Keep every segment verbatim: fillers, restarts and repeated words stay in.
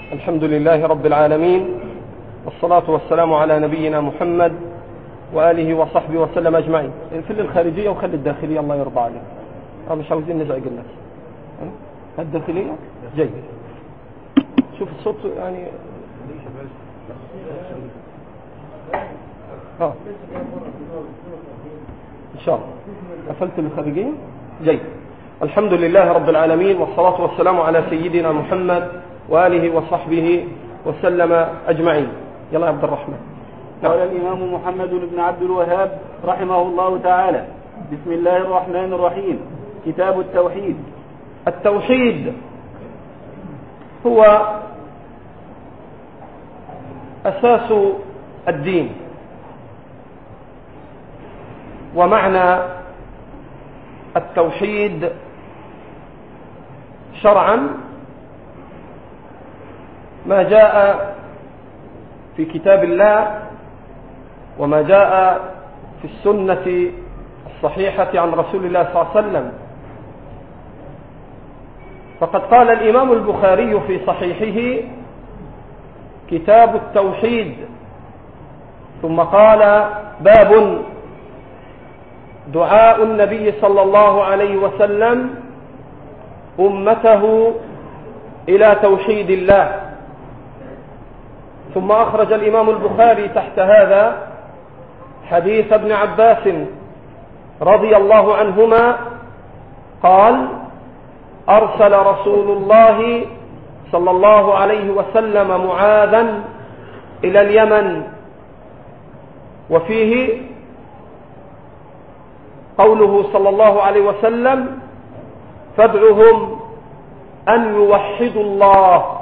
الحمد لله رب العالمين، والصلاة والسلام على نبينا محمد وآله وصحبه وسلم أجمعين. في الخارجية وخلي الداخلية الله يرضى عليك. أه مش عاوزين نزعج الناس. الداخلية جيد. شوف الصوت يعني اه ان شاء الله. قفلت الخارجية جيد. الحمد لله رب العالمين، والصلاة والسلام على سيدنا محمد وآله وصحبه وسلم أجمعين. يلا يا عبد الرحمن. قال الإمام محمد بن عبد الوهاب رحمه الله تعالى: بسم الله الرحمن الرحيم. كتاب التوحيد. التوحيد هو أساس الدين، ومعنى التوحيد شرعا ما جاء في كتاب الله وما جاء في السنة الصحيحة عن رسول الله صلى الله عليه وسلم. فقد قال الإمام البخاري في صحيحه: كتاب التوحيد، ثم قال: باب دعاء النبي صلى الله عليه وسلم أمته إلى توحيد الله. ثم أخرج الإمام البخاري تحت هذا حديث ابن عباس رضي الله عنهما قال: أرسل رسول الله صلى الله عليه وسلم معاذا إلى اليمن. وفيه قوله صلى الله عليه وسلم: فادعهم أن يوحدوا الله.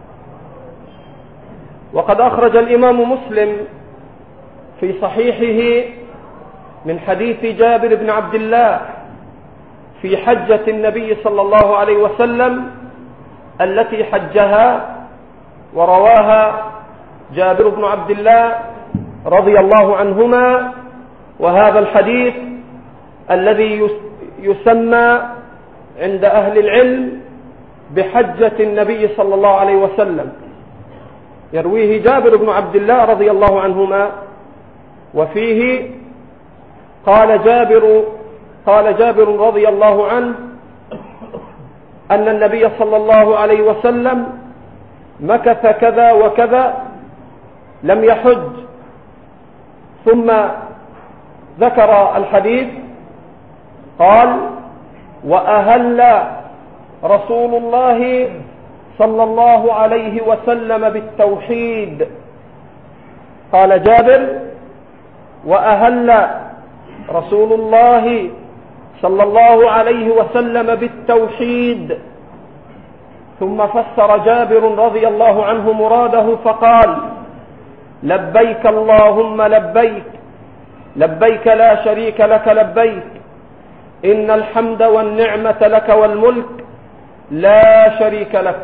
وقد أخرج الإمام مسلم في صحيحه من حديث جابر بن عبد الله في حجة النبي صلى الله عليه وسلم التي حجها، ورواها جابر بن عبد الله رضي الله عنهما. وهذا الحديث الذي يسمى عند أهل العلم بحجة النبي صلى الله عليه وسلم، يرويه جابر بن عبد الله رضي الله عنهما. وفيه قال جابر قال جابر رضي الله عنه أن النبي صلى الله عليه وسلم مكث كذا وكذا لم يحج. ثم ذكر الحديث قال: وأهل رسول الله صلى الله عليه وسلم بالتوحيد. قال جابر: وأهل رسول الله صلى الله عليه وسلم بالتوحيد. ثم فسر جابر رضي الله عنه مراده فقال: لبيك اللهم لبيك، لبيك لا شريك لك لبيك، إن الحمد والنعمة لك والملك لا شريك لك.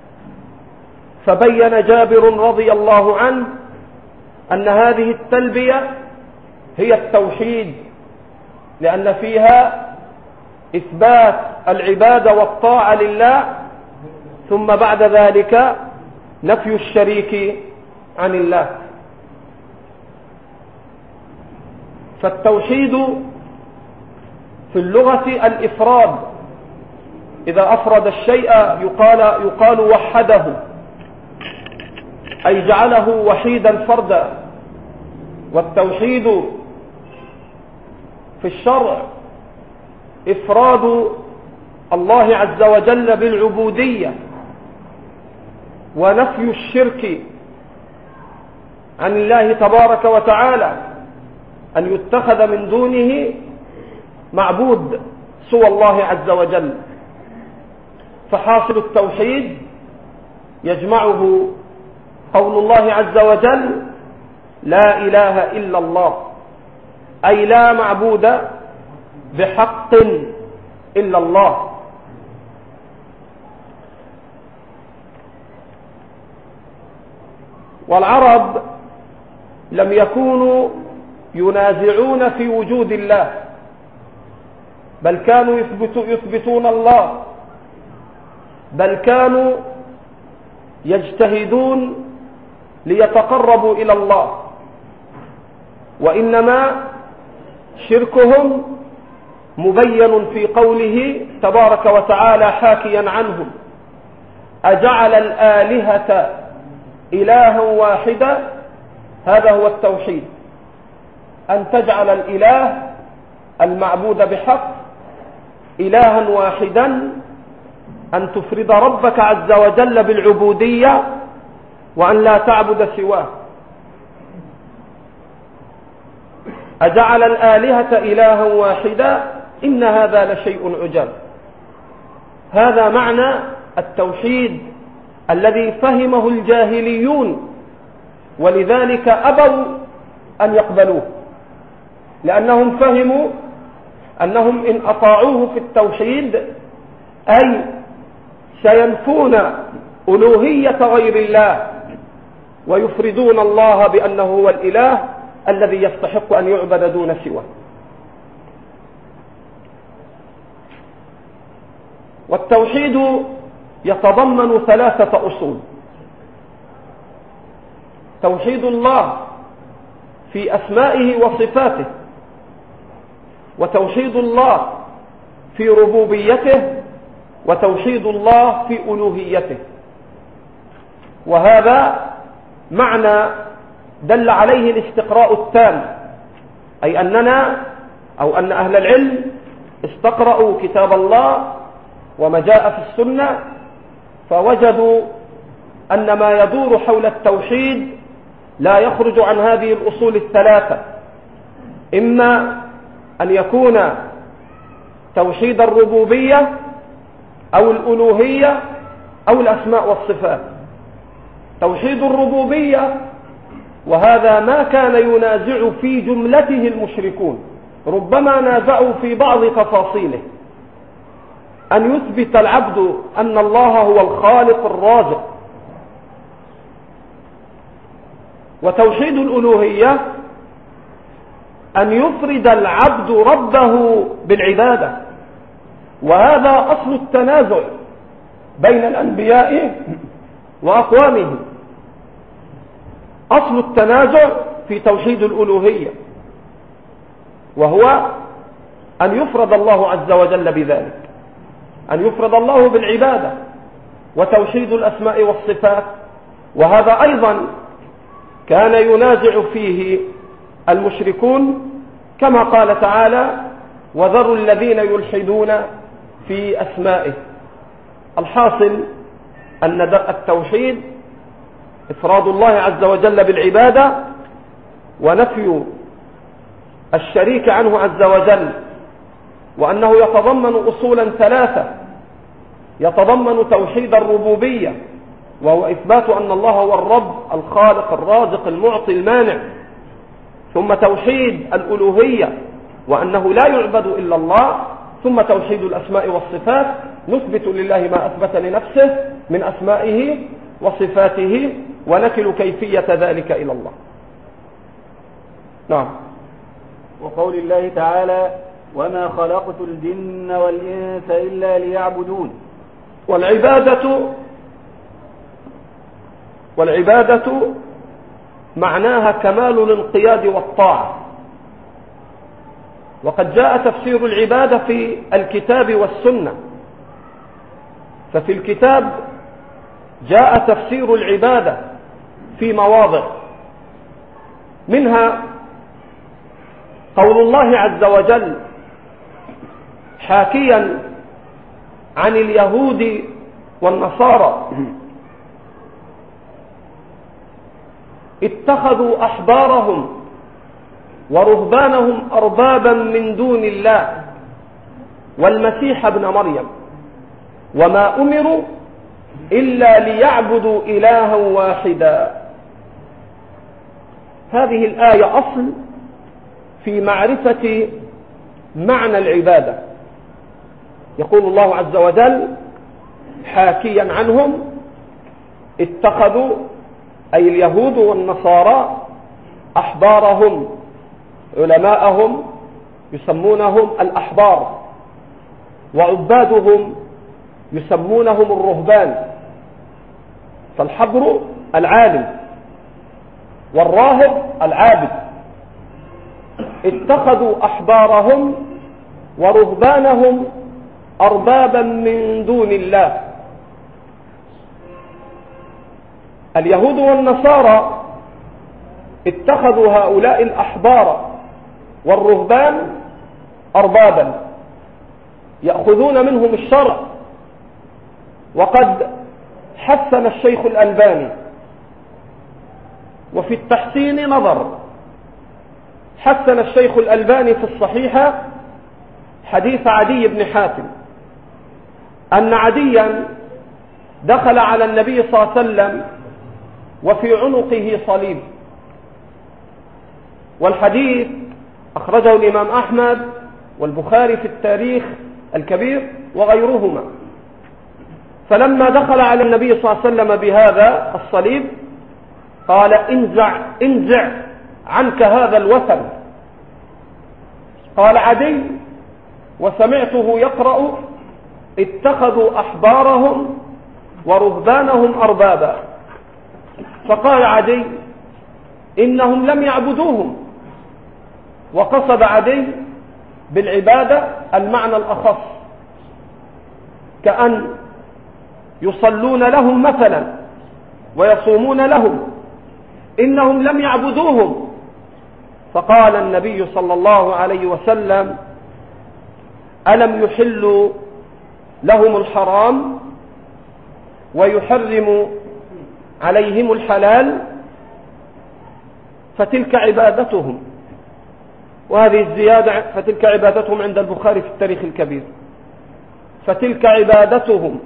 فبين جابر رضي الله عنه أن هذه التلبية هي التوحيد، لأن فيها إثبات العبادة والطاعة لله، ثم بعد ذلك نفي الشريك عن الله. فالتوحيد في اللغة الإفراد، إذا أفرد الشيء يقال, يقال وحده، أي جعله وحيدا فردا. والتوحيد في الشرع إفراد الله عز وجل بالعبودية، ونفي الشرك عن الله تبارك وتعالى، أن يتخذ من دونه معبود سوى الله عز وجل. فحاصل التوحيد يجمعه قول الله عز وجل: لا إله إلا الله، أي لا معبود بحق إلا الله. والعرب لم يكونوا ينازعون في وجود الله، بل كانوا يثبتون الله، بل كانوا يجتهدون ليتقربوا إلى الله، وإنما شركهم مبين في قوله تبارك وتعالى حاكيا عنهم: أجعل الآلهة إلها واحدا. هذا هو التوحيد، أن تجعل الإله المعبود بحق إلها واحدا، أن تفرد ربك عز وجل بالعبودية وأن لا تعبد سواه. أجعل الآلهة إلها واحدا إن هذا لشيء عجاب. هذا معنى التوحيد الذي فهمه الجاهليون، ولذلك أبوا أن يقبلوه، لأنهم فهموا أنهم إن أطاعوه في التوحيد أي سينفون ألوهية غير الله ويفردون الله بأنه هو الإله الذي يستحق أن يعبد دون سواه. والتوحيد يتضمن ثلاثة أصول: توحيد الله في أسمائه وصفاته، وتوحيد الله في ربوبيته، وتوحيد الله في ألوهيته. وهذا معنى دل عليه الاستقراء التام، أي أننا أو أن أهل العلم استقرأوا كتاب الله وما جاء في السنة، فوجدوا أن ما يدور حول التوحيد لا يخرج عن هذه الأصول الثلاثة: إما أن يكون توحيد الربوبية أو الألوهية أو الأسماء والصفات. توحيد الربوبية، وهذا ما كان ينازع في جملته المشركون، ربما نازعوا في بعض تفاصيله، أن يثبت العبد أن الله هو الخالق الرازق. وتوحيد الألوهية أن يفرد العبد ربه بالعبادة، وهذا أصل التنازع بين الأنبياء وأقوامهم. أصل التنازع في توحيد الألوهية، وهو أن يفرد الله عز وجل بذلك، أن يفرد الله بالعبادة. وتوحيد الأسماء والصفات، وهذا أيضا كان ينازع فيه المشركون، كما قال تعالى: وذروا الذين يلحدون في أسمائه. الحاصل أن التوحيد إفراد الله عز وجل بالعبادة، ونفي الشريك عنه عز وجل، وأنه يتضمن أصولا ثلاثة: يتضمن توحيد الربوبية، وهو إثبات أن الله هو الرب الخالق الرازق المعطي المانع، ثم توحيد الألوهية وأنه لا يعبد إلا الله، ثم توحيد الأسماء والصفات، نثبت لله ما أثبت لنفسه من أسمائه وصفاته، ونكل كيفية ذلك إلى الله. نعم. وقول الله تعالى: وما خلقت الجن والإنس إلا ليعبدون. والعبادة والعبادة معناها كمال الانقياد والطاعة، وقد جاء تفسير العبادة في الكتاب والسنة. ففي الكتاب جاء تفسير العبادة في مواضع، منها قول الله عز وجل حاكيا عن اليهود والنصارى: اتخذوا أحبارهم ورهبانهم أربابا من دون الله والمسيح ابن مريم وما أمروا إلا ليعبدوا إلها واحدا. هذه الآية أصل في معرفة معنى العبادة. يقول الله عز وجل حاكيا عنهم: اتخذوا، أي اليهود والنصارى، أحبارهم، علماءهم يسمونهم الأحبار، وعبادهم يسمونهم الرهبان. فالحبر العالم والراهب العابد. اتخذوا أحبارهم ورهبانهم أربابا من دون الله. اليهود والنصارى اتخذوا هؤلاء الأحبار والرهبان أربابا يأخذون منهم الشرع. وقد حسن الشيخ الألباني وفي التحسين نظر. حسن الشيخ الألباني في الصحيحة حديث عدي بن حاتم أن عديا دخل على النبي صلى الله عليه وسلم وفي عنقه صليب، والحديث أخرجه الإمام أحمد والبخاري في التاريخ الكبير وغيرهما. فلما دخل على النبي صلى الله عليه وسلم بهذا الصليب قال انزع انزع عنك هذا الوثن. قال عدي وسمعته يقرأ اتخذوا أحبارهم ورهبانهم أربابا. فقال عدي إنهم لم يعبدوهم. وقصد عدي بالعبادة المعنى الأخص، كأن يصلون لهم مثلا ويصومون لهم، إنهم لم يعبدوهم. فقال النبي صلى الله عليه وسلم ألم يحلوا لهم الحرام ويحرم عليهم الحلال؟ فتلك عبادتهم. وهذه الزيادة فتلك عبادتهم عند البخاري في التاريخ الكبير. فتلك عبادتهم.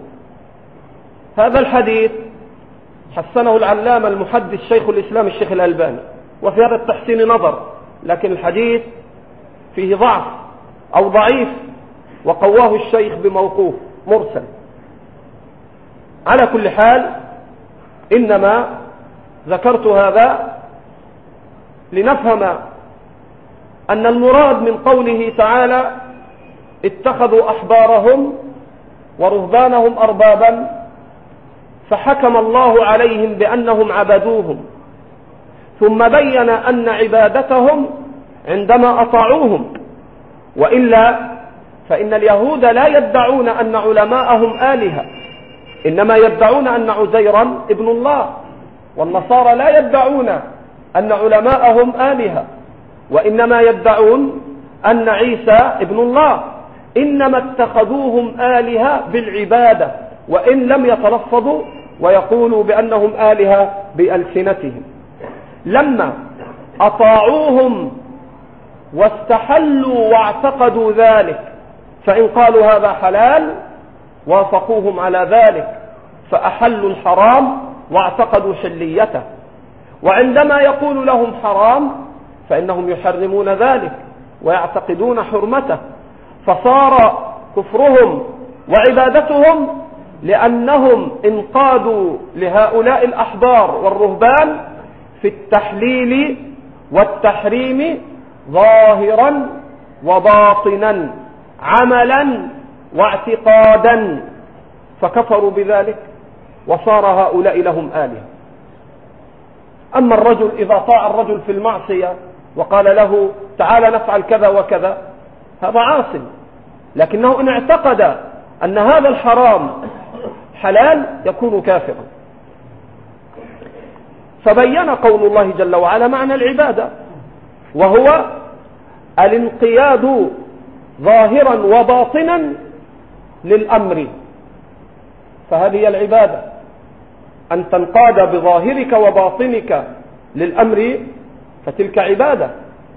هذا الحديث حسنه العلامة المحدث شيخ الإسلام الشيخ الألباني، وفي هذا التحسين نظر، لكن الحديث فيه ضعف أو ضعيف، وقواه الشيخ بموقوف مرسل. على كل حال إنما ذكرت هذا لنفهم أن المراد من قوله تعالى اتخذوا أحبارهم ورهبانهم أربابا، فحكم الله عليهم بأنهم عبدوهم، ثم بين أن عبادتهم عندما أطاعوهم. وإلا فإن اليهود لا يدعون أن علماءهم آلهة، إنما يدعون أن عزيرا ابن الله، والنصارى لا يدعون أن علماءهم آلهة، وإنما يدعون أن عيسى ابن الله. إنما اتخذوهم آلهة بالعبادة، وإن لم يتلفظوا ويقولوا بأنهم آلهة بألسنتهم. لما أطاعوهم واستحلوا واعتقدوا ذلك، فإن قالوا هذا حلال وافقوهم على ذلك، فأحلوا الحرام واعتقدوا حليته. وعندما يقول لهم حرام فإنهم يحرمون ذلك ويعتقدون حرمته. فصار كفرهم وعبادتهم لأنهم انقادوا لهؤلاء الأحبار والرهبان في التحليل والتحريم ظاهرا وباطنا، عملا واعتقادا، فكفروا بذلك وصار هؤلاء لهم آلهة. أما الرجل إذا طاع الرجل في المعصية وقال له تعال نفعل كذا وكذا، هذا عاصم، لكنه إن اعتقد أن هذا الحرام حلال يكون كافرا. فبين قول الله جل وعلا معنى العبادة، وهو الانقياد ظاهرا وباطنا للأمر. فهذه العبادة، أن تنقاد بظاهرك وباطنك للأمر، فتلك عبادة.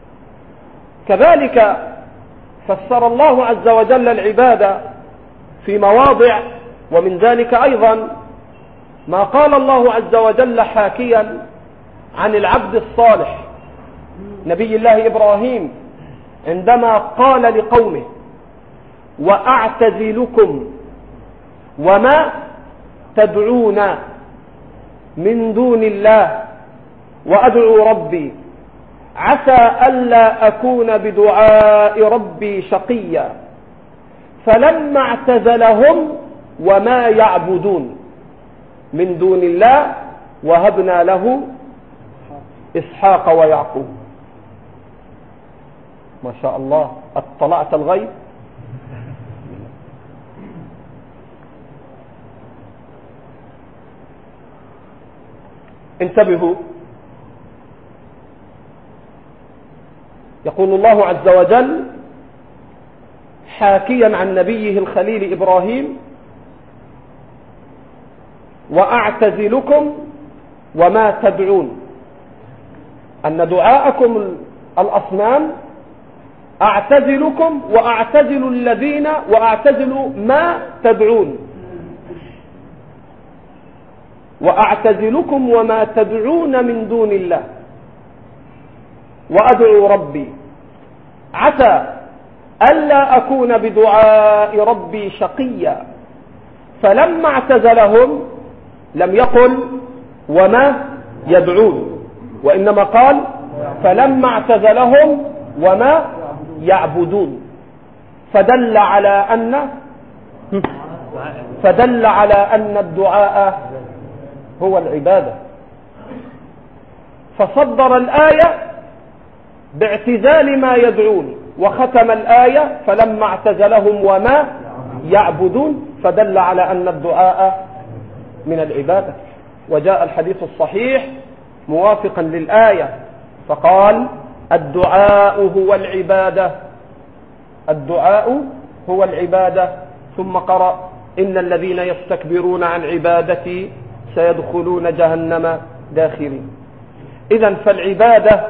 كذلك فسر الله عز وجل العبادة في مواضع، ومن ذلك أيضا ما قال الله عز وجل حاكيا عن العبد الصالح نبي الله إبراهيم عندما قال لقومه وأعتزلكم وما تدعون من دون الله وأدعو ربي عسى ألا أكون بدعاء ربي شقيا فلما اعتزلهم وما يعبدون. من دون الله وهبنا له إسحاق ويعقوب. ما شاء الله، اطلعت الغيب. انتبهوا، يقول الله عز وجل حاكيا عن نبيه الخليل إبراهيم: وأعتزلكم وما تدعون، أن دعاءكم الأصنام أعتزلكم وأعتزل الذين وأعتزل ما تدعون، وأعتزلكم وما تدعون من دون الله وأدعو ربي عسى ألا أكون بدعاء ربي شقيا. فلما اعتزلهم لم يقل وما يدعون، وإنما قال فلما اعتزلهم وما يعبدون، فدل على أن فدل على أن الدعاء هو العبادة، فصدر الآية باعتزال ما يدعون، وختم الآية فلما اعتزلهم وما يعبدون، فدل على أن الدعاء من العبادة. وجاء الحديث الصحيح موافقا للآية فقال الدعاء هو العبادة، الدعاء هو العبادة، ثم قرأ إن الذين يستكبرون عن عبادتي سيدخلون جهنم داخرين. إذن فالعبادة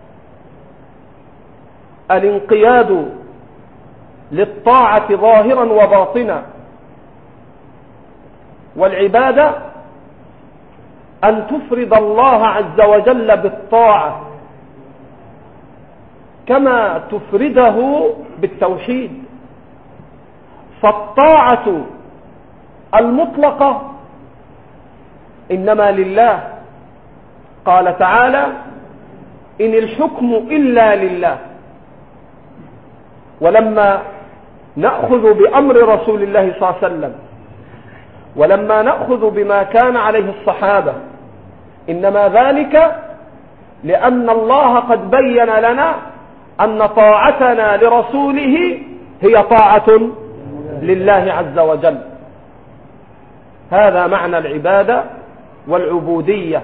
الانقياد للطاعة ظاهرا وباطنا، والعبادة أن تفرد الله عز وجل بالطاعة كما تفرده بالتوحيد. فالطاعة المطلقة إنما لله، قال تعالى إن الحكم إلا لله. ولما نأخذ بأمر رسول الله صلى الله عليه وسلم، ولما نأخذ بما كان عليه الصحابة، إنما ذلك لأن الله قد بين لنا أن طاعتنا لرسوله هي طاعة لله عز وجل. هذا معنى العبادة والعبودية،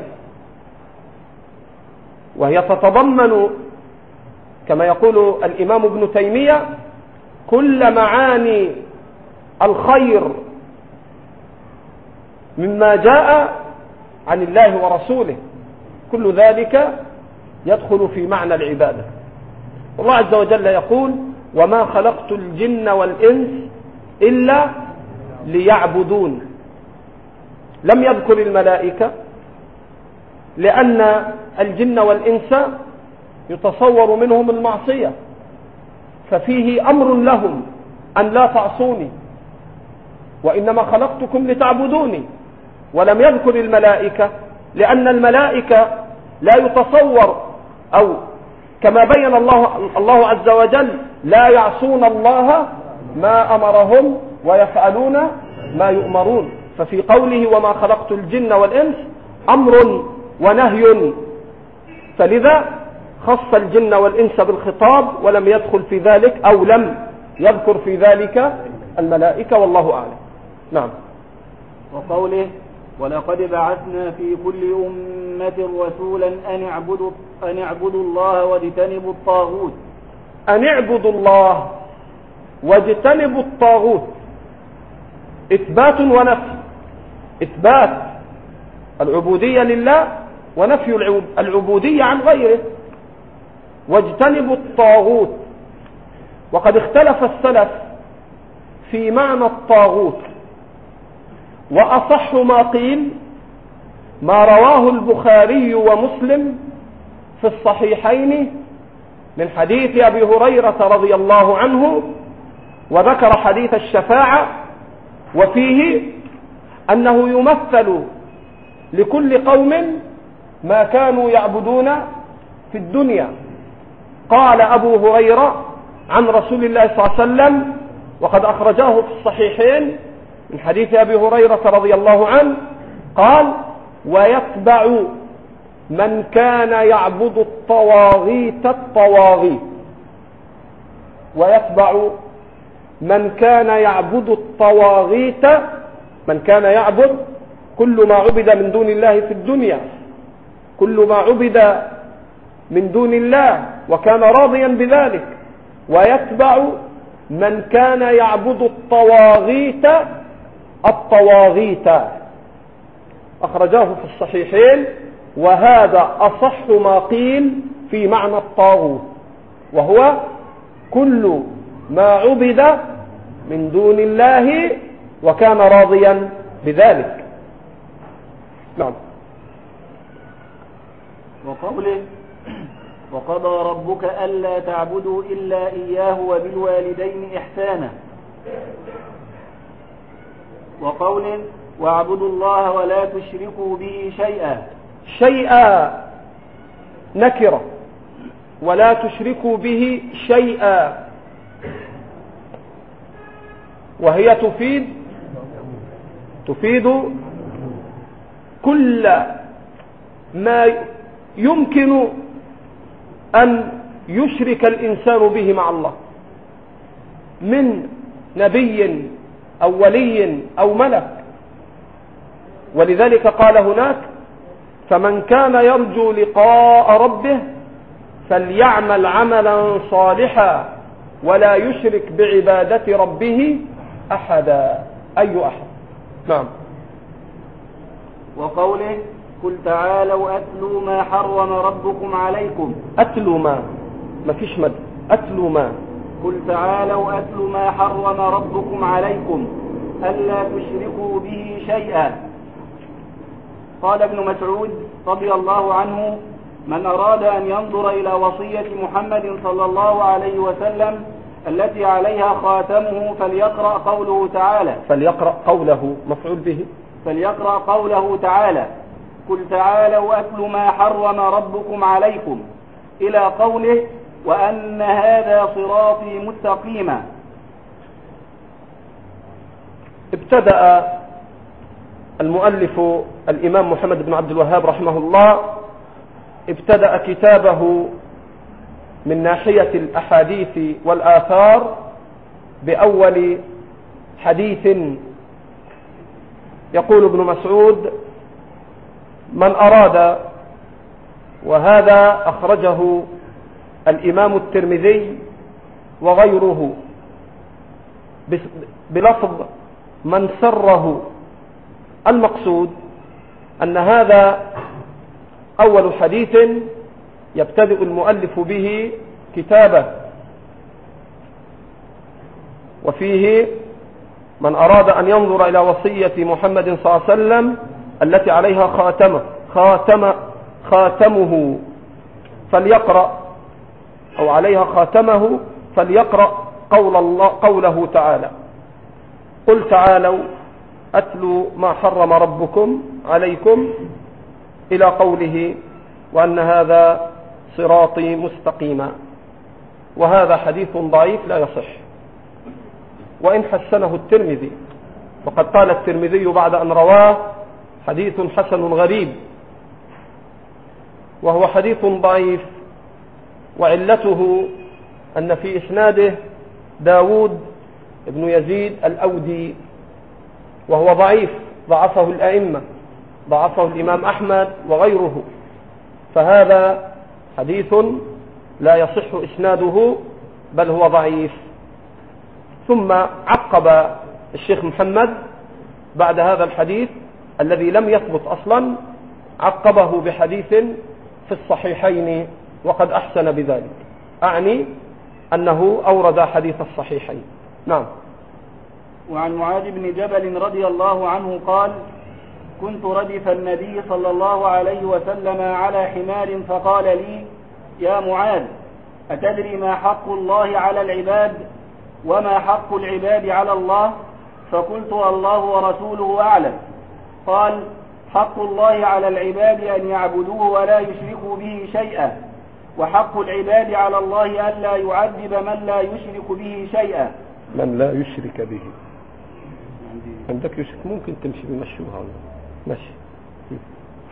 وهي تتضمن كما يقول الإمام ابن تيمية كل معاني الخير مما جاء عن الله ورسوله، كل ذلك يدخل في معنى العبادة. الله عز وجل يقول وما خلقت الجن والإنس إلا ليعبدون. لم يذكر الملائكة لأن الجن والإنس يتصور منهم المعصية، ففيه أمر لهم أن لا تعصوني، وإنما خلقتكم لتعبدوني. ولم يذكر الملائكة لأن الملائكة لا يتصور، أو كما بين الله, الله عز وجل لا يعصون الله ما أمرهم ويفعلون ما يؤمرون. ففي قوله وما خلقت الجن والإنس أمر ونهي، فلذا خص الجن والإنس بالخطاب ولم يدخل في ذلك أو لم يذكر في ذلك الملائكة، والله أعلم. نعم. وقوله ولقد بعثنا في كل أمة رسولا أن اعبدوا أن اعبدوا الله واجتنبوا الطاغوت. أن اعبدوا الله واجتنبوا الطاغوت، إثبات ونفي. إثبات العبودية لله ونفي العبودية عن غيره. واجتنبوا الطاغوت، وقد اختلف السلف في معنى الطاغوت، وأصح ما قيل ما رواه البخاري ومسلم في الصحيحين من حديث أبي هريرة رضي الله عنه، وذكر حديث الشفاعة، وفيه أنه يمثل لكل قوم ما كانوا يعبدون في الدنيا. قال أبو هريرة عن رسول الله صلى الله عليه وسلم، وقد أخرجاه في الصحيحين من حديث أبي هريرة رضي الله عنه، قال ويتبع من كان يعبد الطواغيت الطواغيت ويتبع من كان يعبد الطواغيت من كان يعبد كل ما عبد من دون الله في الدنيا كل ما عبد من دون الله وكان راضيا بذلك ويتبع من كان يعبد الطواغيت الطواغيت أخرجاه في الصحيحين وهذا أصح ما قيل في معنى الطاغوت وهو كل ما عبد من دون الله وكان راضيا بذلك. نعم. وقوله وقضى ربك ألا تعبدوا إلا إياه وبالوالدين إحسانا. وقوله واعبدوا الله ولا تشركوا به شيئا. شيئا نكرة ولا تشركوا به شيئا وهي تفيد تفيد كل ما يمكن أن يشرك الإنسان به مع الله من نبي أو ولي أو ملك. ولذلك قال هناك فمن كان يرجو لقاء ربه فليعمل عملا صالحا ولا يشرك بعبادة ربه أحدا. أي أحد. نعم. وقوله قل تعالوا أتلوا ما حرم ربكم عليكم. أتلوا ما ما فيش مد. أتلوا ما قل تعالوا أتلوا ما حرم ربكم عليكم ألا تشركوا به شيئا. قال ابن مسعود رضي الله عنه من أراد أن ينظر إلى وصية محمد صلى الله عليه وسلم التي عليها خاتمه فليقرأ قوله تعالى فليقرأ قوله مفعول به فليقرأ قوله تعالى قل تعالوا أتلوا ما حرم ربكم عليكم إلى قوله وأن هذا صراطي مستقيما. ابتدأ المؤلف الإمام محمد بن عبد الوهاب رحمه الله ابتدأ كتابه من ناحية الأحاديث والآثار بأول حديث يقول ابن مسعود من أراد وهذا أخرجه الإمام الترمذي وغيره بلفظ من سره. المقصود أن هذا أول حديث يبتدئ المؤلف به كتابه وفيه من أراد أن ينظر إلى وصية محمد صلى الله عليه وسلم التي عليها خاتمه خاتم خاتمه فليقرأ أو عليها خاتمه فليقرأ قول الله قوله تعالى قل تعالوا أتلوا ما حرم ربكم عليكم إلى قوله وأن هذا صراطي مستقيما. وهذا حديث ضعيف لا يصح وإن حسنه الترمذي وقد قال الترمذي بعد أن رواه حديث حسن غريب وهو حديث ضعيف وعلته أن في إسناده داود ابن يزيد الأودي وهو ضعيف ضعفه الأئمة ضعفه الإمام أحمد وغيره فهذا حديث لا يصح إسناده بل هو ضعيف. ثم عقب الشيخ محمد بعد هذا الحديث الذي لم يثبت أصلا عقبه بحديث في الصحيحين وقد أحسن بذلك أعني أنه أورد حديث الصحيحين. نعم. وعن معاذ بن جبل رضي الله عنه قال كنت ردف النبي صلى الله عليه وسلم على حمار فقال لي يا معاذ أتدري ما حق الله على العباد وما حق العباد على الله؟ فقلت الله ورسوله أعلم. قال حق الله على العباد أن يعبدوه ولا يشركوا به شيئا وحق العباد على الله أن لا يعذب من لا يشرك به شيئا. من لا يشرك به عندك يشرك ممكن تمشي بمشوها ماشي.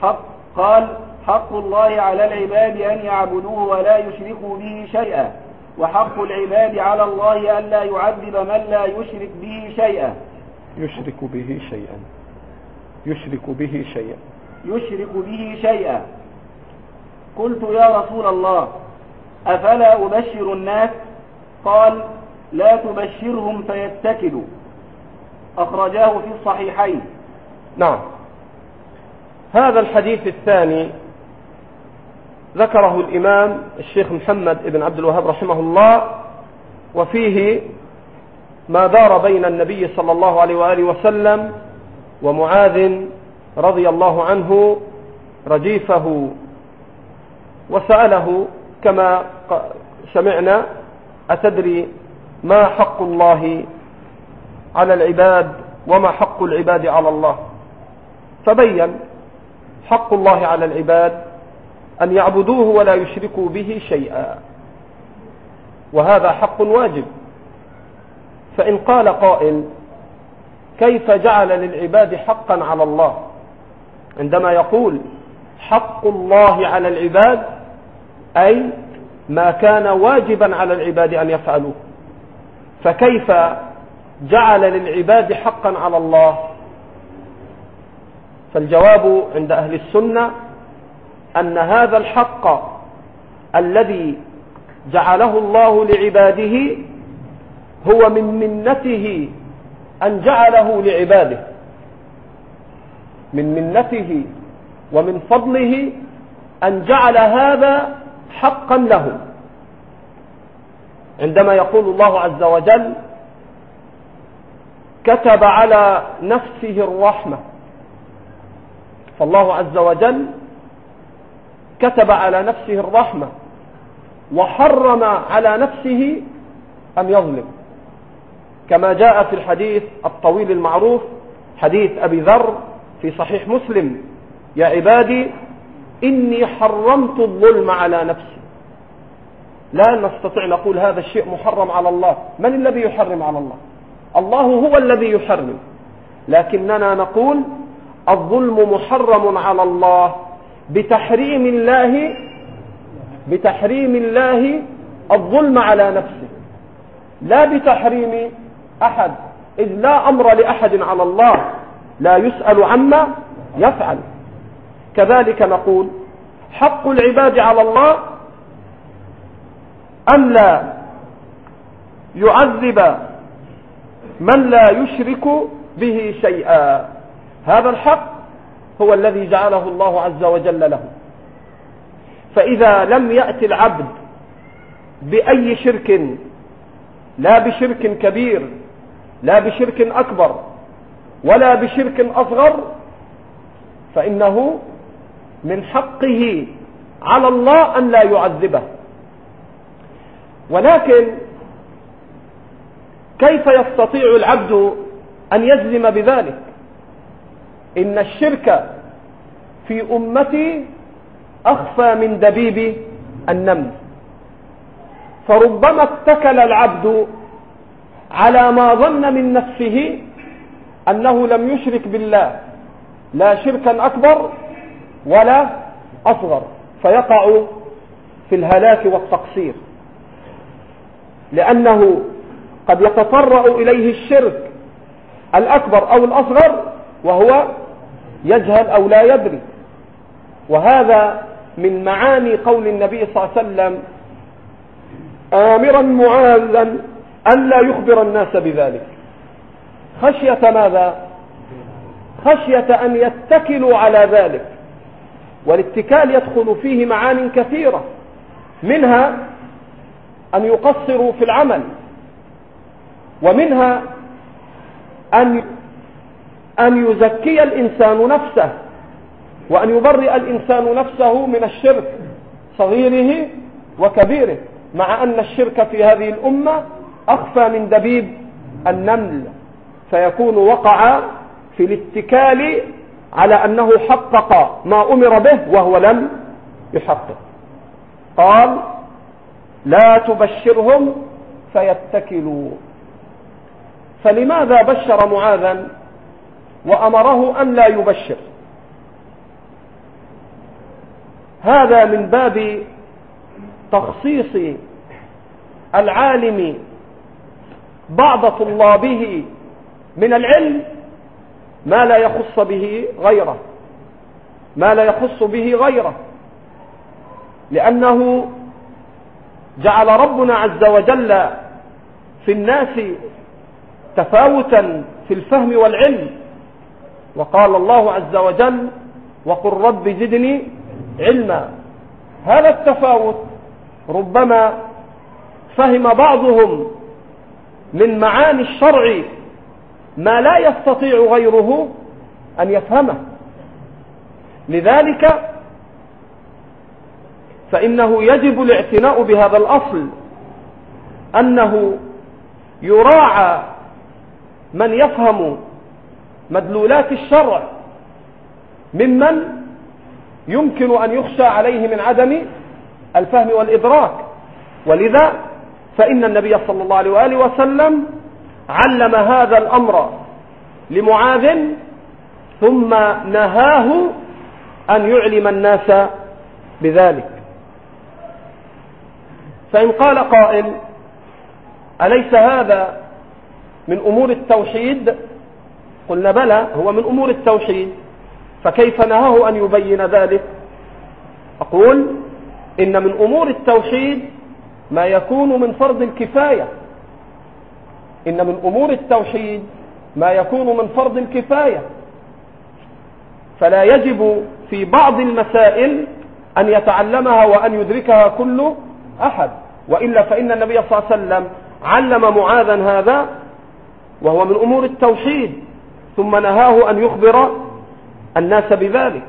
حق قال حق الله على العباد أن يعبدوه ولا يشركوا به شيئا، وحق العباد على الله أن لا يعذب من لا يشرك به شيئا. يشرك به شيئا يشرك به شيئا يشرك به شيئا. قلت يا رسول الله أفلا أبشر الناس؟ قال لا تبشرهم فيتكلوا. أخرجاه في الصحيحين. نعم. هذا الحديث الثاني ذكره الإمام الشيخ محمد بن عبد الوهاب رحمه الله، وفيه ما دار بين النبي صلى الله عليه وآله وسلم ومعاذ رضي الله عنه رديفه، وسأله كما سمعنا أتدري ما حق الله على العباد وما حق العباد على الله؟ فبين حق الله على العباد أن يعبدوه ولا يشركوا به شيئا، وهذا حق واجب. فإن قال قائل كيف جعل للعباد حقا على الله؟ عندما يقول حق الله على العباد أي ما كان واجبا على العباد أن يفعلوه، فكيف جعل للعباد حقا على الله؟ فالجواب عند أهل السنة أن هذا الحق الذي جعله الله لعباده هو من منته أن جعله لعباده، من منته ومن فضله أن جعل هذا حقا له. عندما يقول الله عز وجل كتب على نفسه الرحمة، فالله عز وجل كتب على نفسه الرحمة وحرم على نفسه أن يظلم، كما جاء في الحديث الطويل المعروف حديث أبي ذر في صحيح مسلم: يا عبادي إني حرمت الظلم على نفسي. لا نستطيع نقول هذا الشيء محرم على الله. من الذي يحرم على الله؟ الله هو الذي يحرم، لكننا نقول الظلم محرم على الله بتحريم الله بتحريم الله الظلم على نفسه، لا بتحريم أحد، إذ لا أمر لأحد على الله، لا يسأل عما يفعل. كذلك نقول حق العباد على الله أن لا يعذب من لا يشرك به شيئا. هذا الحق هو الذي جعله الله عز وجل له. فإذا لم يأتي العبد بأي شرك، لا بشرك كبير لا بشرك أكبر ولا بشرك أصغر، فإنه من حقه على الله أن لا يعذبه. ولكن كيف يستطيع العبد أن يجزم بذلك؟ إن الشرك في أمتي أخفى من دبيب النمل، فربما اتكل العبد على ما ظن من نفسه أنه لم يشرك بالله لا شركا أكبر ولا أصغر، فيقع في الهلاك والتقصير، لأنه قد يتطرأ إليه الشرك الأكبر أو الأصغر وهو يجهل أو لا يدري. وهذا من معاني قول النبي صلى الله عليه وسلم آمرا معاذا أن لا يخبر الناس بذلك، خشية ماذا؟ خشية أن يتكلوا على ذلك. والاتكال يدخل فيه معان كثيرة، منها أن يقصروا في العمل، ومنها أن أن يزكي الإنسان نفسه، وأن يبرئ الإنسان نفسه من الشرك صغيره وكبيره، مع أن الشرك في هذه الأمة أخفى من دبيب النمل، فيكون وقع في الاتكال على أنه حقق ما أمر به وهو لم يحقق. قال لا تبشرهم فيتكلوا. فلماذا بشر معاذا وأمره أن لا يبشر؟ هذا من باب تخصيص العالم بعض طلابه من العلم ما لا يخص به غيره ما لا يخص به غيره لأنه جعل ربنا عز وجل في الناس تفاوتا في الفهم والعلم، وقال الله عز وجل وقل رب زدني علما. هذا التفاوت ربما فهم بعضهم من معاني الشرع ما لا يستطيع غيره أن يفهمه، لذلك فإنه يجب الاعتناء بهذا الأصل، أنه يراعى من يفهم مدلولات الشرع ممن يمكن أن يخشى عليه من عدم الفهم والإدراك. ولذا فإن النبي صلى الله عليه وآله وسلم علم هذا الأمر لمعاذ ثم نهاه أن يعلم الناس بذلك. فإن قال قائل أليس هذا من أمور التوحيد؟ قلنا بلى، هو من أمور التوحيد، فكيف نهاه أن يبين ذلك؟ أقول إن من أمور التوحيد ما يكون من فرض الكفاية إن من أمور التوحيد ما يكون من فرض الكفاية، فلا يجب في بعض المسائل أن يتعلمها وأن يدركها كل أحد، وإلا فإن النبي صلى الله عليه وسلم علم معاذا هذا وهو من أمور التوحيد ثم نهاه أن يخبر الناس بذلك.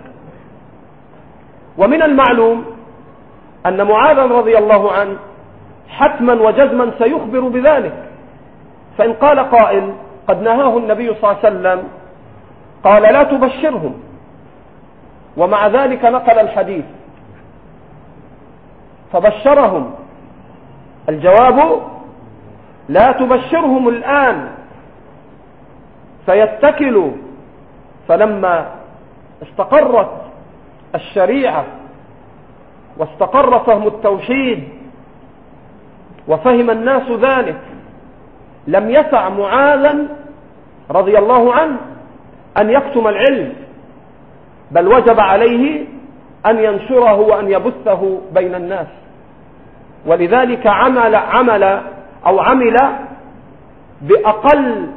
ومن المعلوم أن معاذا رضي الله عنه حتما وجزما سيخبر بذلك، فإن قال قائل قد نهاه النبي صلى الله عليه وسلم قال لا تبشرهم، ومع ذلك نقل الحديث فبشرهم، الجواب لا تبشرهم الآن فيتكلوا. فلما استقرت الشريعة واستقر فهم التوحيد وفهم الناس ذلك لم يسع معاذا رضي الله عنه أن يكتم العلم، بل وجب عليه أن ينشره وأن يبثه بين الناس. ولذلك عمل عمل أو عمل بأقل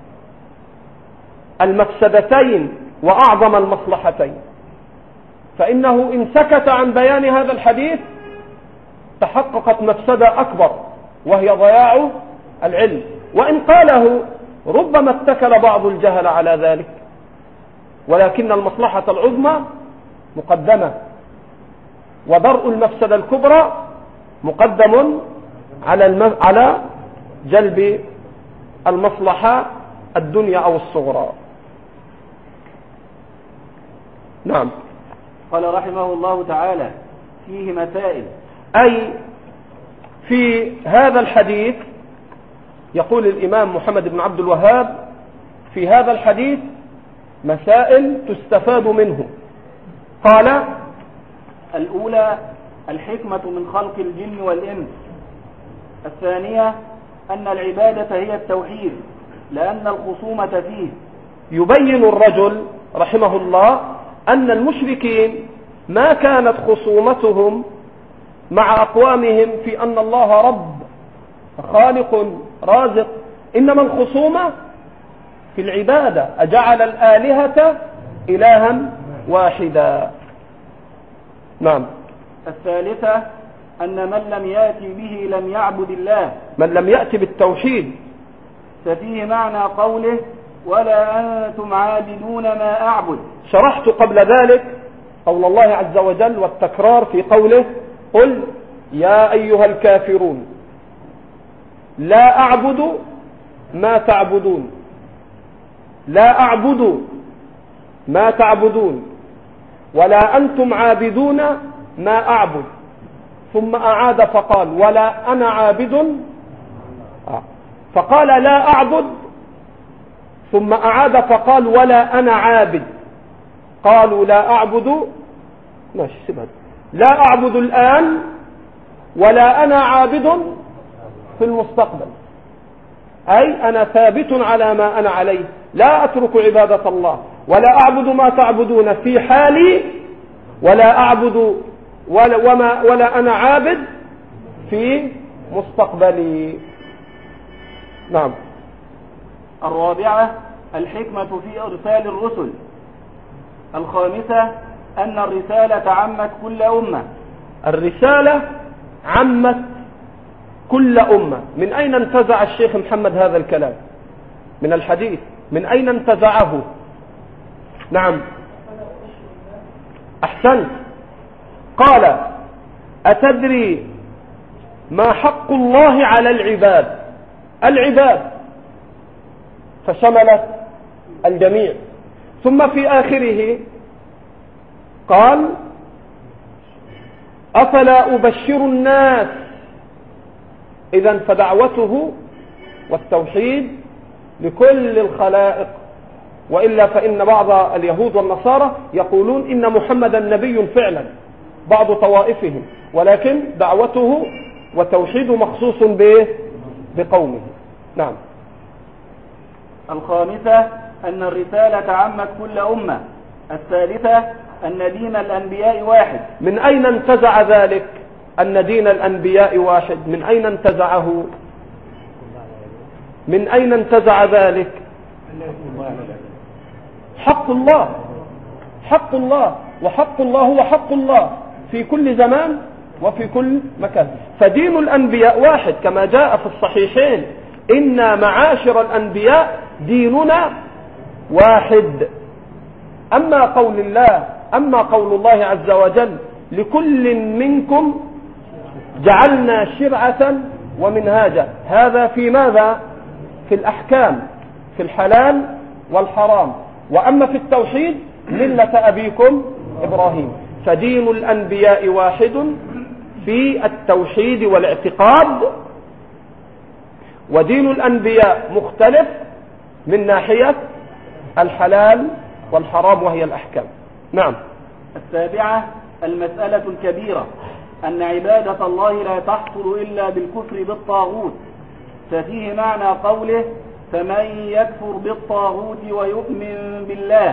المفسدتين وأعظم المصلحتين، فإنه إن سكت عن بيان هذا الحديث تحققت مفسدة أكبر وهي ضياع العلم، وإن قاله ربما اتكل بعض الجهل على ذلك، ولكن المصلحة العظمى مقدمة، ودرء المفسدة الكبرى مقدم على على جلب المصلحة الدنيا أو الصغرى. نعم. قال رحمه الله تعالى فيه مسائل، أي في هذا الحديث يقول الإمام محمد بن عبد الوهاب في هذا الحديث مسائل تستفاد منه. قال الأولى الحكمة من خلق الجن والإنس. الثانية أن العبادة هي التوحيد لأن الخصومة فيه. يبين الرجل رحمه الله أن المشركين ما كانت خصومتهم مع أقوامهم في أن الله رب خالق رازق، إنما الخصومة في العبادة، أجعل الآلهة إلها واحدا. نعم. الثالثة أن من لم يأتي به لم يعبد الله، من لم يأتي بالتوحيد. ففيه معنى قوله ولا أنتم عابدون ما أعبد. شرحت قبل ذلك قول الله عز وجل والتكرار في قوله قل يا أيها الكافرون لا أعبد ما تعبدون، لا أعبد ما تعبدون ولا أنتم عابدون ما أعبد، ثم أعاد فقال ولا أنا عابد، فقال لا أعبد ثم أعاد فقال ولا أنا عابد، قالوا لا أعبد، ماشي سيبها لا أعبد الآن ولا أنا عابد في المستقبل، أي أنا ثابت على ما أنا عليه، لا أترك عبادة الله ولا أعبد ما تعبدون في حالي، ولا أعبد ولا, وما ولا أنا عابد في مستقبلي. نعم. الرابعة الحكمة في إرسال الرسل. الخامسة أن الرسالة عمت كل أمة. الرسالة عمت كل أمة. من أين انتزع الشيخ محمد هذا الكلام؟ من الحديث. من أين انتزعه؟ نعم أحسنت. قال أتدري ما حق الله على العباد؟ العباد، فشملت الجميع. ثم في آخره قال أفلا أبشر الناس. إذن فدعوته والتوحيد لكل الخلائق، وإلا فإن بعض اليهود والنصارى يقولون إن محمدا نبي فعلا، بعض طوائفهم، ولكن دعوته وتوحيده مخصوص بقومه. نعم. الخامسة أن الرسالة عمت كل أمة. الثالثة أن دين الأنبياء واحد. من أين انتزع ذلك أن دين الأنبياء واحد؟ من أين انتزعه؟ من أين انتزع ذلك؟ حق الله. حق الله، وحق الله هو حق الله في كل زمان وفي كل مكان. فدين الأنبياء واحد كما جاء في الصحيحين: إنا معاشر الأنبياء ديننا واحد. أما قول الله أما قول الله عز وجل: لكل منكم جعلنا شرعة ومنهاجا، هذا في ماذا؟ في الأحكام، في الحلال والحرام. وأما في التوحيد: ملة أبيكم إبراهيم. فدين الأنبياء واحد في التوحيد والاعتقاد، ودين الأنبياء مختلف من ناحية الحلال والحرام وهي الأحكام. نعم. السابعة المسألة الكبيرة، أن عبادة الله لا تحصل إلا بالكفر بالطاغوت، ففيه معنى قوله: فمن يكفر بالطاغوت ويؤمن بالله.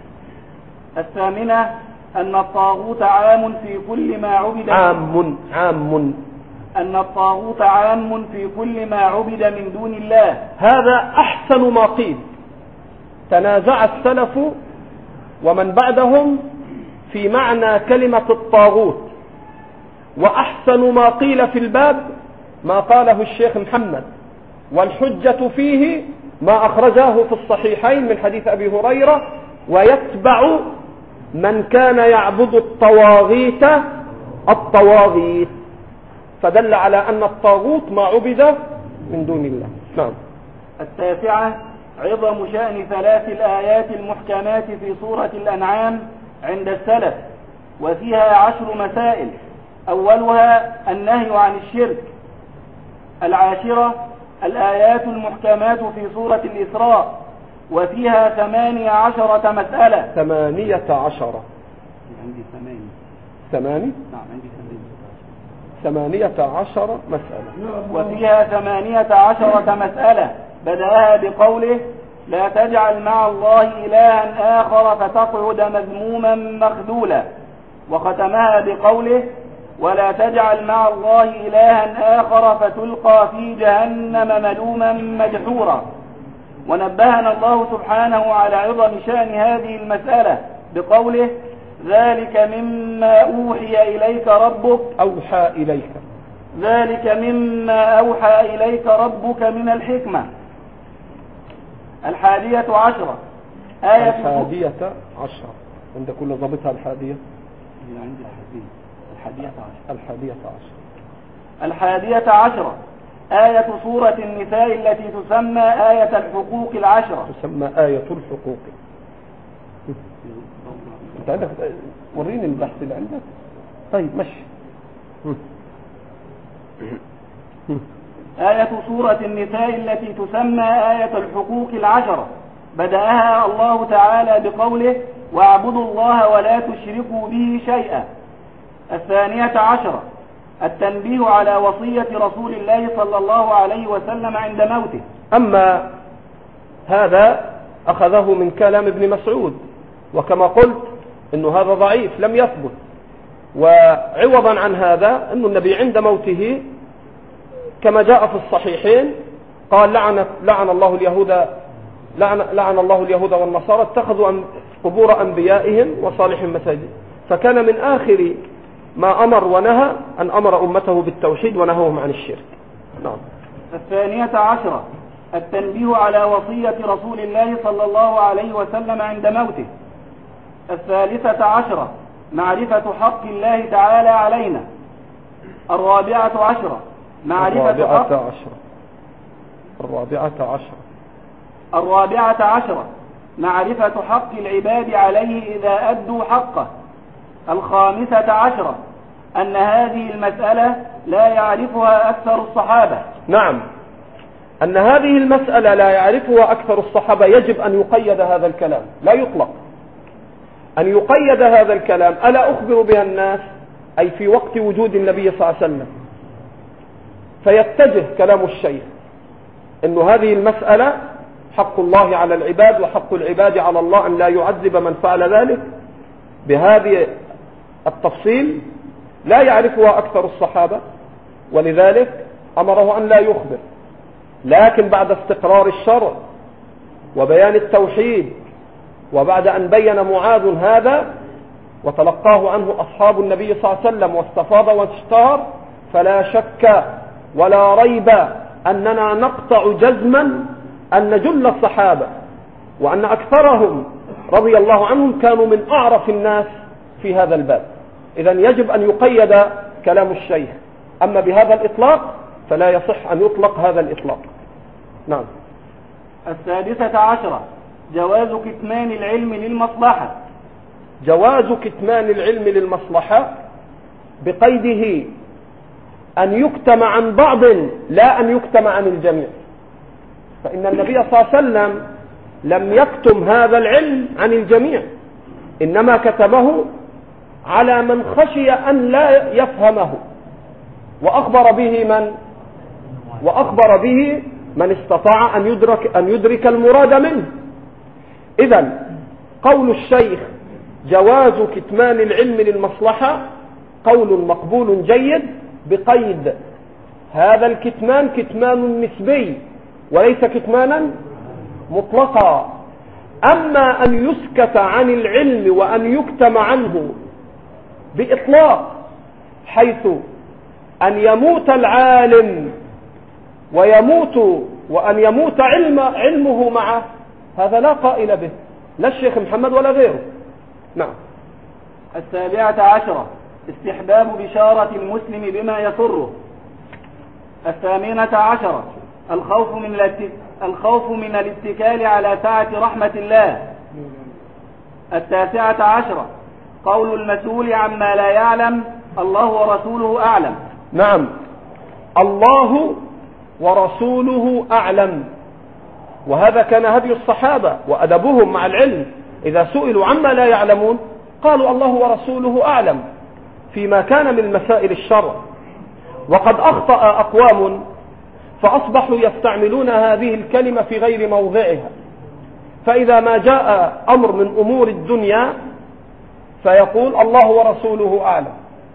الثامنة أن الطاغوت عام في كل ما عبد عام عام أن الطاغوت عام في كل ما عبد من دون الله. هذا أحسن ما قيل. تنازع السلف ومن بعدهم في معنى كلمة الطاغوت، وأحسن ما قيل في الباب ما قاله الشيخ محمد، والحجة فيه ما أخرجاه في الصحيحين من حديث أبي هريرة: ويتبع من كان يعبد الطواغيت الطواغيت. فدل على أن الطاغوت ما عبد من دون الله. نعم. التاسعة عظم شأن ثلاث الآيات المحكمات في سورة الأنعام عند السلف، وفيها عشر مسائل. أولها النهي عن الشرك. العاشرة الآيات المحكمات في سورة الإسراء، وفيها ثمانية عشرة مسألة. ثمانية عشرة. عندي ثمانية. ثماني؟ نعم عندي ثمانية. ثمانية عشر مسألة. وفيها ثمانية عشرة مسألة. بدأها بقوله: لا تجعل مع الله إلها آخر فتقعد مذموما مخذولا. وختمها بقوله: ولا تجعل مع الله إلها آخر فتلقى في جهنم ملوما مدحورا. ونبهنا الله سبحانه على عظم شأن هذه المسألة بقوله: ذلك مما أوحي إليك ربك أوحى إليك ذلك مما أوحى إليك ربك من الحكمة. الحادية عشرة آية الحادية عشرة عند كل ضابطها الحادية عندي الحادية الحادية عشرة الحادية عشرة الحادية عشرة آية سورة النساء التي تسمى آية الحقوق العشرة. تسمى آية الحقوق. انت عندك وريني البحث اللي عندك. طيب مشي. آية سورة النساء التي تسمى آية الحقوق العشرة. بدأها الله تعالى بقوله: واعبدوا الله ولا تشركوا به شيئا. الثانية عشرة التنبيه على وصية رسول الله صلى الله عليه وسلم عند موته. أما هذا أخذه من كلام ابن مسعود، وكما قلت إنه هذا ضعيف لم يثبت. وعوضا عن هذا أن النبي عند موته كما جاء في الصحيحين قال لعن, لعن الله اليهود لعن, لعن الله اليهود والنصارى اتخذوا قبور أنبيائهم وصالح مساجد. فكان من آخر ما أمر ونهى أن أمر أمته بالتوحيد ونهوهم عن الشرك. نعم. الثانية عشرة التنبيه على وصية رسول الله صلى الله عليه وسلم عند موته. الثالثة عشرة معرفة حق الله تعالى علينا. الرابعة عشرة معرفة الرابعة حق عشرة الرابعة عشرة الرابعة عشرة معرفة حق العباد عليه إذا أدوا حقه. الخامسة عشرة أن هذه المسألة لا يعرفها أكثر الصحابة. نعم، أن هذه المسألة لا يعرفها أكثر الصحابة يجب أن يقيد هذا الكلام، لا يطلق، أن يقيد هذا الكلام. ألا أخبر بها الناس أي في وقت وجود النبي صلى الله عليه وسلم، فيتجه كلام الشيخ أن هذه المسألة حق الله على العباد وحق العباد على الله أن لا يعذب من فعل ذلك بهذه التفصيل، لا يعرفها أكثر الصحابة، ولذلك أمره أن لا يخبر. لكن بعد استقرار الشرع وبيان التوحيد، وبعد أن بين معاذ هذا وتلقاه عنه أصحاب النبي صلى الله عليه وسلم واستفاض واشتهر، فلا شك ولا ريب أننا نقطع جزما أن جل الصحابة وأن أكثرهم رضي الله عنهم كانوا من أعرف الناس في هذا الباب. إذن يجب أن يقيد كلام الشيخ، أما بهذا الإطلاق فلا يصح أن يطلق هذا الإطلاق. نعم. السادسة عشرة جواز كتمان العلم للمصلحة. جواز كتمان العلم للمصلحة بقيده أن يكتم عن بعض لا أن يكتم عن الجميع، فإن النبي صلى الله عليه وسلم لم يكتم هذا العلم عن الجميع، إنما كتبه على من خشي أن لا يفهمه، وأخبر به من وأخبر به من استطاع أن يدرك أن يدرك المراد منه. إذن قول الشيخ جواز كتمان العلم للمصلحة قول مقبول جيد، بقيد هذا الكتمان كتمان نسبي وليس كتمانا مطلقا. أما أن يسكت عن العلم وأن يكتم عنه بإطلاق، حيث أن يموت العالم ويموت وأن يموت علم علمه معه، هذا لا قائل به، لا الشيخ محمد ولا غيره. نعم. السابعة عشرة استحباب بشارة المسلم بما يسره. الثامنة عشرة الخوف من الخوف من الاتكال على سعة رحمة الله. التاسعة عشرة قول المسؤول عما لا يعلم الله ورسوله أعلم. نعم، الله ورسوله أعلم، وهذا كان هدي الصحابة وأدبهم مع العلم، إذا سئلوا عما لا يعلمون قالوا الله ورسوله أعلم فيما كان من مسائل الشرع. وقد أخطأ أقوام فأصبحوا يستعملون هذه الكلمة في غير موضعها، فإذا ما جاء أمر من أمور الدنيا فيقول الله ورسوله أعلم،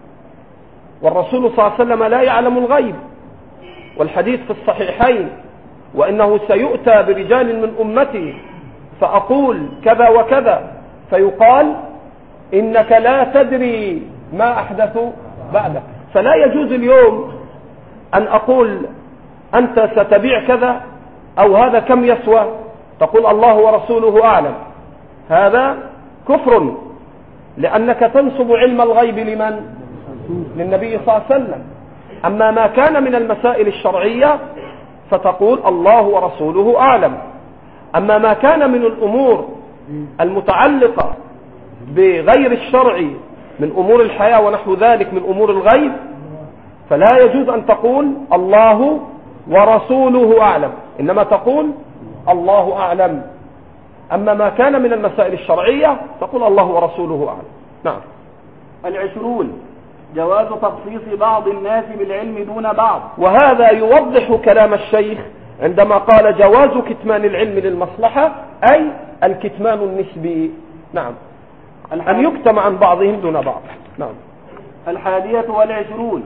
والرسول صلى الله عليه وسلم لا يعلم الغيب، والحديث في الصحيحين وإنه سيؤتى برجال من أمتي فأقول كذا وكذا فيقال إنك لا تدري ما أحدثوا بعدك. فلا يجوز اليوم أن أقول أنت ستبيع كذا أو هذا كم يسوى تقول الله ورسوله أعلم، هذا كفر، لأنك تنسب علم الغيب لمن؟ للنبي صلى الله عليه وسلم. أما ما كان من المسائل الشرعية فتقول الله ورسوله أعلم. أما ما كان من الأمور المتعلقة بغير الشرع من أمور الحياة ونحو ذلك من أمور الغيب فلا يجوز أن تقول الله ورسوله أعلم، إنما تقول الله أعلم. أما ما كان من المسائل الشرعية تقول الله ورسوله أعلم. نعم. العشرون جواز تخصيص بعض الناس بالعلم دون بعض. وهذا يوضح كلام الشيخ عندما قال جواز كتمان العلم للمصلحة، أي الكتمان النسبي. نعم، أن يكتم عن بعضهم دون بعض. نعم. الحادية والعشرون.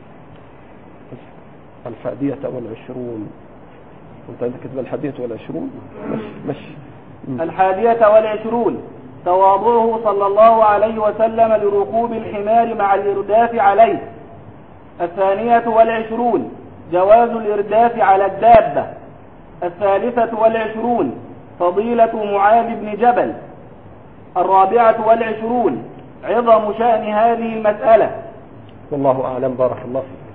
الحادية والعشرون. أنت عندك كتب الحادية والعشرون؟ مش مش الحادية والعشرون تواضعه صلى الله عليه وسلم لركوب الحمار مع الإرداف عليه. الثانية والعشرون جواز الإرداف على الدابة. الثالثة والعشرون فضيلة معاذ بن جبل. الرابعة والعشرون عظم شأن هذه المسألة. والله أعلم. بارك الله فيك.